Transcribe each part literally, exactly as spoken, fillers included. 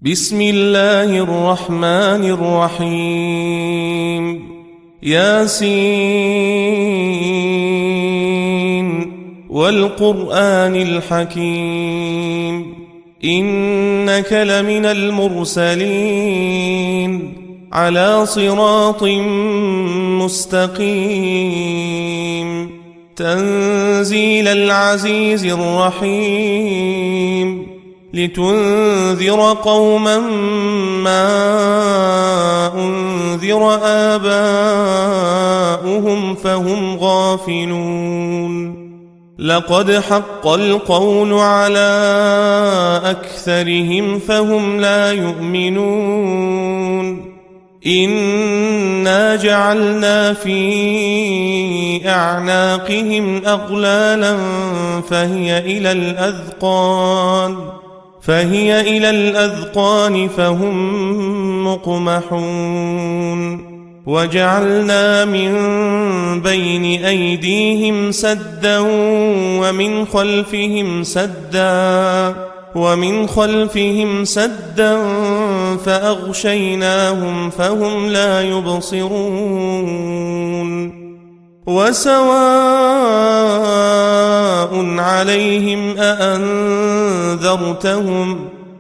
بسم الله الرحمن الرحيم ياسين والقرآن الحكيم إنك لمن المرسلين على صراط مستقيم تنزيل العزيز الرحيم لتنذر قوما ما أنذر آباؤهم فهم غافلون لقد حق القول على أكثرهم فهم لا يؤمنون إنا جعلنا في أعناقهم أغلالا فهي إلى الأذقان فهي إلى الأذقان فهم مقمحون وجعلنا من بين أيديهم سدا ومن خلفهم سدا ومن خلفهم سدا فأغشيناهم فهم لا يبصرون وسواء عليهم أأنذرتهم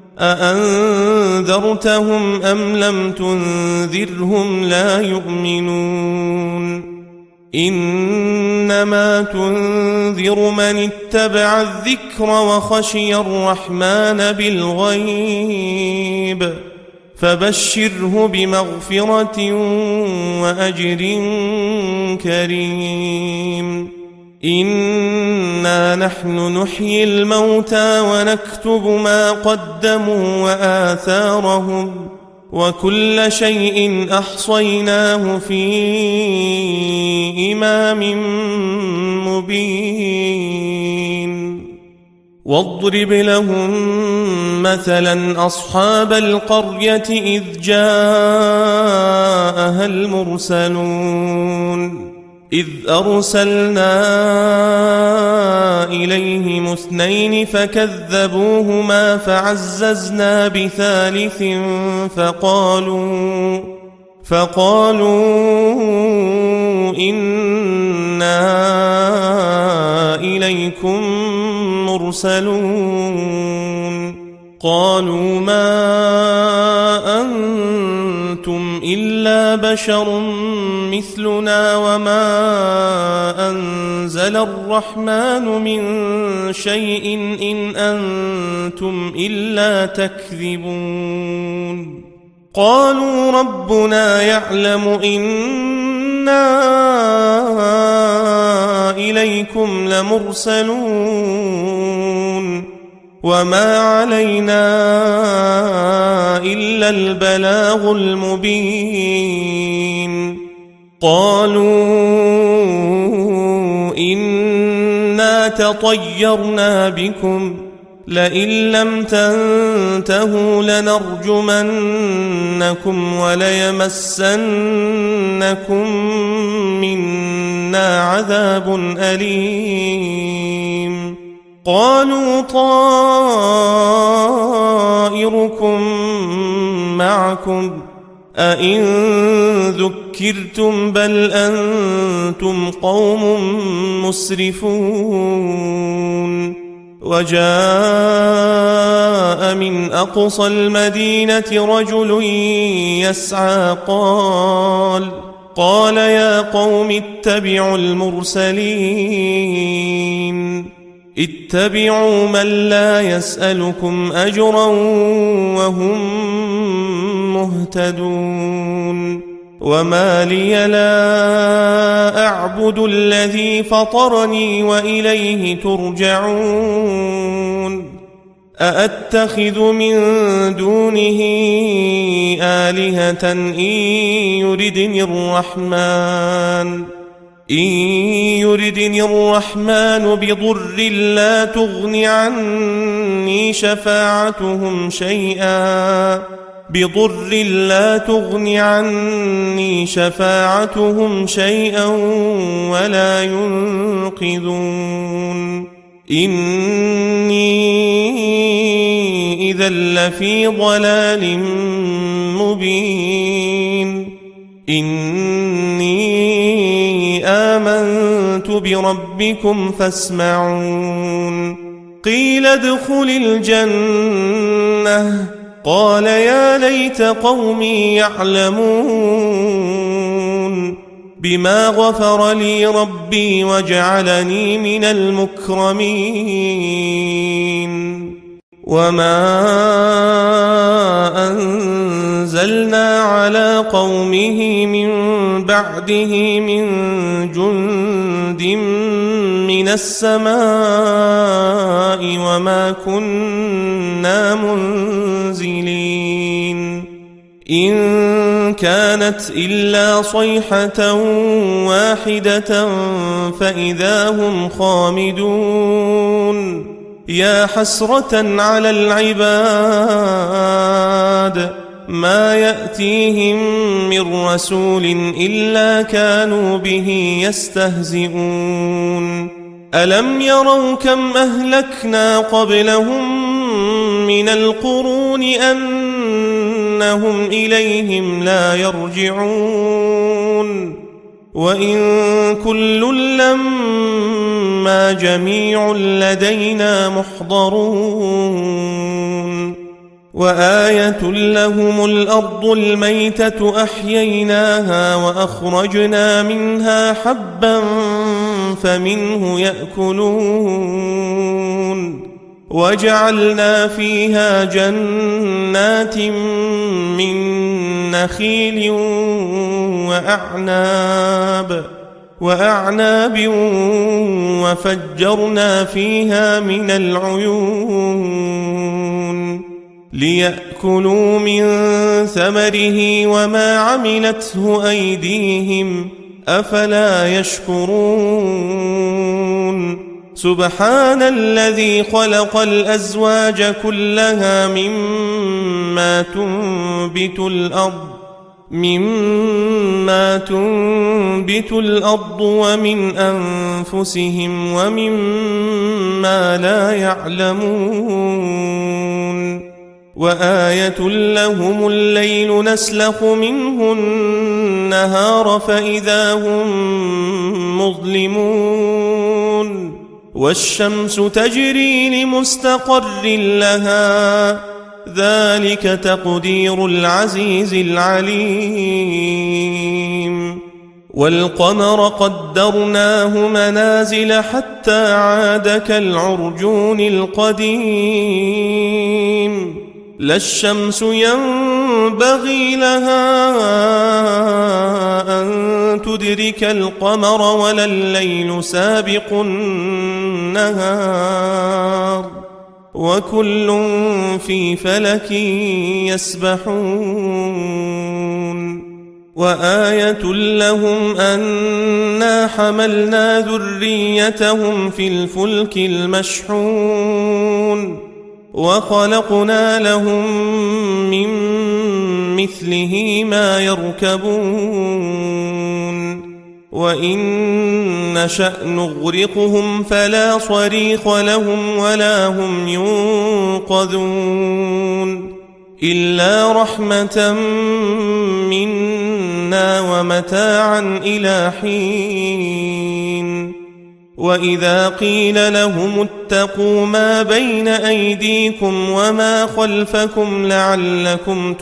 أأنذرتهم أم لم تنذرهم لا يؤمنون إنما تنذر من اتبع الذكر وخشي الرحمن بالغيب فبشره بمغفرة وأجر كريم إنا نحن نحيي الموتى ونكتب ما قدموا وآثارهم وكل شيء أحصيناه في إمام مبين واضرب لهم مثلا أصحاب القرية إذ جاءها المرسلون إذ أرسلنا إليهم اثنين فكذبوهما فعززنا بثالث فقالوا فقالوا إنا إليكم مرسلون قالوا ما أنتم إلا بشر مثلنا وما أنزل الرحمن من شيء إن أنتم إلا تكذبون قالوا ربنا يعلم إنا إليكم لمرسلون وما علينا إلا البلاغ المبين قالوا إنا تطيرنا بكم لئن لم تنتهوا لنرجمنكم وليمسنكم منا عذاب أليم قالوا طائركم معكم أئن ذكرتم بل أنتم قوم مسرفون وجاء من أقصى المدينة رجل يسعى قال قال يا قوم اتبعوا المرسلين اتبعوا من لا يسألكم أجرا وهم مهتدون وما لي لا أعبد الذي فطرني وإليه ترجعون أأتخذ من دونه آلهة إن يردني الرحمن إن يردني الرحمن بضر لا تغن عني شفاعتهم شيئا بضر لا تغن عني شفاعتهم شيئا ولا ينقذون إني إذا لفي ضلال مبين إني آمنت بربكم فاسمعون قيل ادخل الجنة قال يا ليت قومي يعلمون بما غفر لي ربي وجعلني من المكرمين وما أنزلنا على قومه من بعده من جند من السماء وما كنا منزلين إن كانت إلا صيحة واحدة فإذا هم خامدون يا حسرة على العباد ما يأتيهم من رسول إلا كانوا به يستهزئون ألم يروا كم أهلكنا قبلهم من القرون أنهم إليهم لا يرجعون وإن كل لما جميع لدينا محضرون وآية لهم الأرض الميتة أحييناها وأخرجنا منها حبا فمنه يأكلون وجعلنا فيها جنات من نخيل وأعناب وأعناب وفجرنا فيها من العيون ليأكلوا من ثمره وما عملته أيديهم أفلا يشكرون سبحان الذي خلق الأزواج كلها مما تنبت الأرض مما تنبت الأرض ومن أنفسهم ومما لا يعلمون وآية لهم الليل نسلخ منه النهار فإذا هم مظلمون والشمس تجري لمستقر لها ذلك تقدير العزيز العليم والقمر قدرناه منازل حتى عاد كالعرجون القديم لا الشمس ينبغي لها أن تدرك القمر ولا الليل سابق النهار وكل في فلك يسبحون وآية لهم أنا حملنا ذريتهم في الفلك المشحون وخلقنا لهم من مثله ما يركبون وإن نشأ نغرقهم فلا صريخ لهم ولا هم ينقذون إلا رحمة منا ومتاعا إلى حين وإذا قيل لهم اتقوا ما بين أيديكم وما خلفكم لعلكم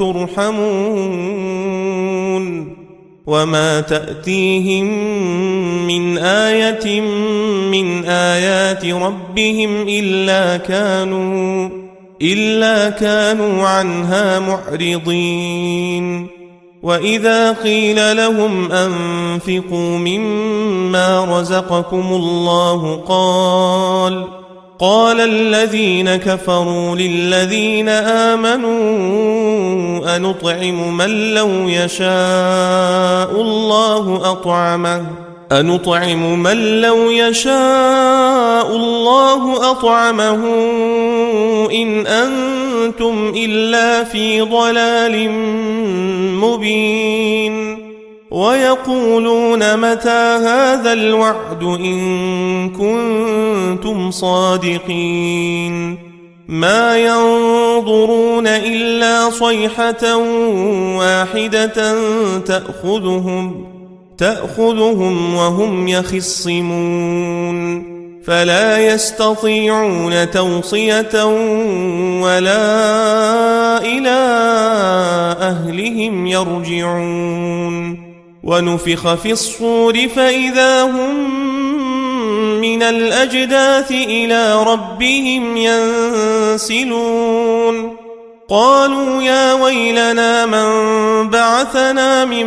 ترحمون وما تأتيهم من آية من آيات ربهم إلا كانوا إلا كانوا عنها معرضين وإذا قيل لهم أنفقوا مما رزقكم الله قال قال الذين كفروا للذين آمنوا أنطعم من لو يشاء الله أطعمه أنطعم من لو يشاء الله أطعمه إن أنتم إلا في ضلال مبين ويقولون متى هذا الوعد إن كنتم صادقين ما ينظرون إلا صيحة واحدة تأخذهم تأخذهم وهم يخصمون فلا يستطيعون توصية ولا إلى أهلهم يرجعون ونفخ في الصور فإذا هم من الأجداث إلى ربهم ينسلون قالوا يا ويلنا من بعثنا من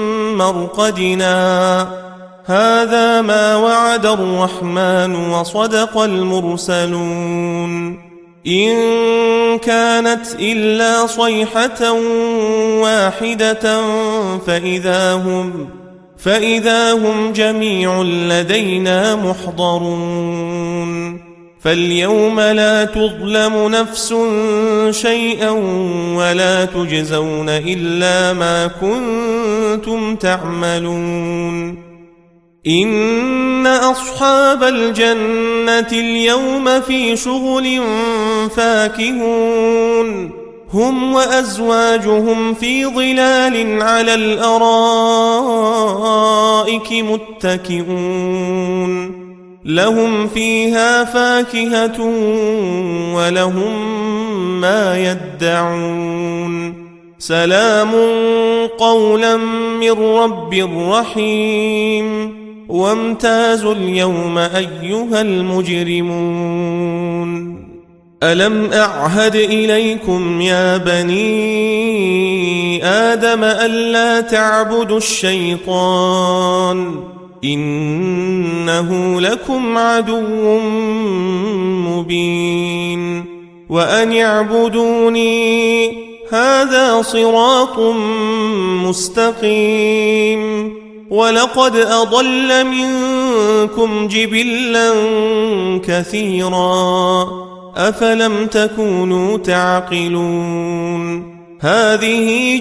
مرقدنا هذا ما وعد الرحمن وصدق المرسلون إن كانت إلا صيحة واحدة فإذا هم فإذا هم جميع لدينا محضرون فاليوم لا تظلم نفس شيئا ولا تجزون إلا ما كنتم تعملون إن أصحاب الجنة اليوم في شغل فاكهون هم وأزواجهم في ظلال على الأرائك متكئون لهم فيها فاكهة ولهم ما يدعون سلام قولا من رب رحيم وامتازوا اليوم أيها المجرمون ألم أعهد إليكم يا بني آدم ألا تعبدوا الشيطان إنه لكم عدو مبين وأن اعبدوني هذا صراط مستقيم ولقد أضل منكم جبلا كثيرا أفلم تكونوا تعقلون هذه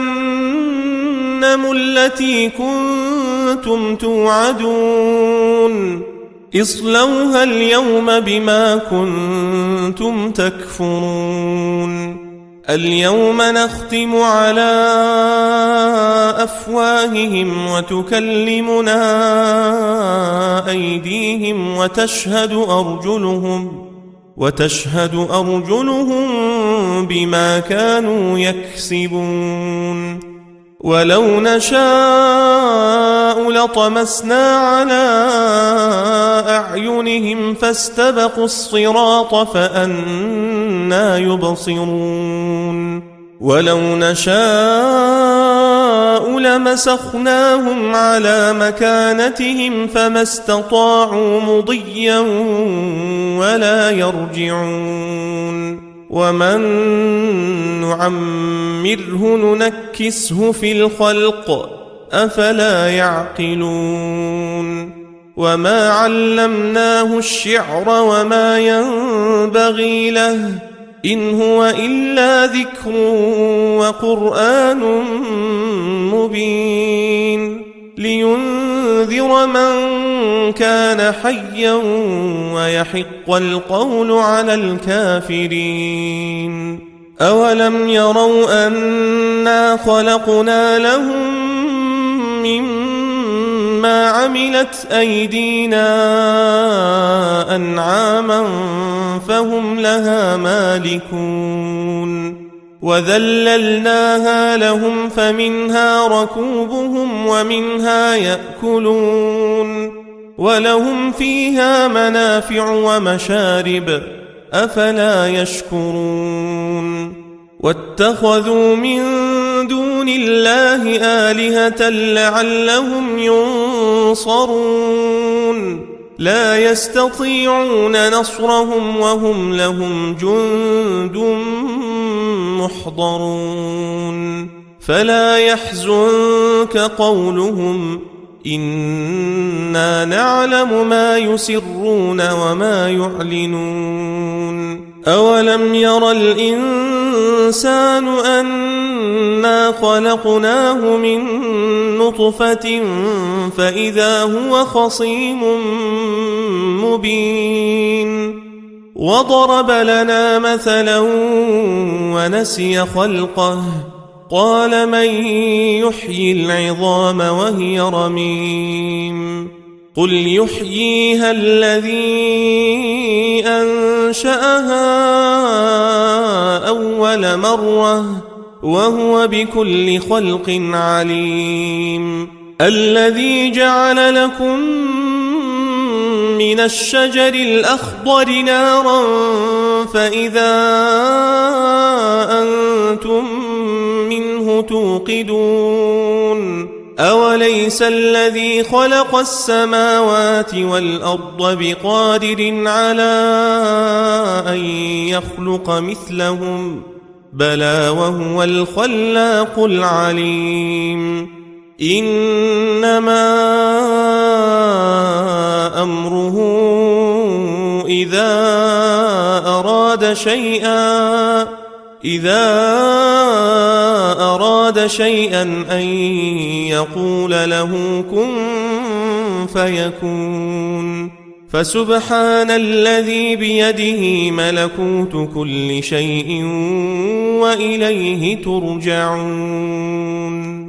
جهنم التي كنتم توعدون اصلوها اليوم بما كنتم تكفرون اليوم نختم على أفواههم وتكلمنا أيديهم وتشهد أرجلهم وتشهد أرجلهم بما كانوا يكسبون ولو نشاء لطمسنا على أعينهم فاستبقوا الصراط فأنى يبصرون ولو نشاء لمسخناهم على مكانتهم فما استطاعوا مضيا ولا يرجعون ومن نعمره ننكسه في الخلق أفلا يعقلون وما علمناه الشعر وما ينبغي له إن هو إلا ذكر وقرآن مبين لينذر من كان حيا ويحق القول على الكافرين أولم يروا أنا خلقنا لهم مما عملت أيدينا أنعاما فهم لها مالكون وذللناها لهم فمنها ركوبهم ومنها يأكلون ولهم فيها منافع ومشارب أفلا يشكرون واتخذوا من دون الله آلهة لعلهم ينصرون لا يستطيعون نصرهم وهم لهم جند محضرون فلا يحزنك قولهم إنا نعلم ما يسرون وما يعلنون أولم ير الإنسان أنا خلقناه من نطفة فإذا هو خصيم مبين وضرب لنا مثلا ونسي خلقه قال من يحيي العظام وهي رميم قل يحييها الذي أنشأها أول مرة وهو بكل خلق عليم الذي جعل لكم من الشجر الأخضر نارا فإذا أنتم منه توقدون أوليس الذي خلق السماوات والأرض بقادر على أن يخلق مثلهم بلى وهو الخلاق العليم إنما أمره إذا أراد شيئا إذا أراد شيئا أن يقول له كن فيكون فسبحان الذي بيده ملكوت كل شيء وإليه ترجعون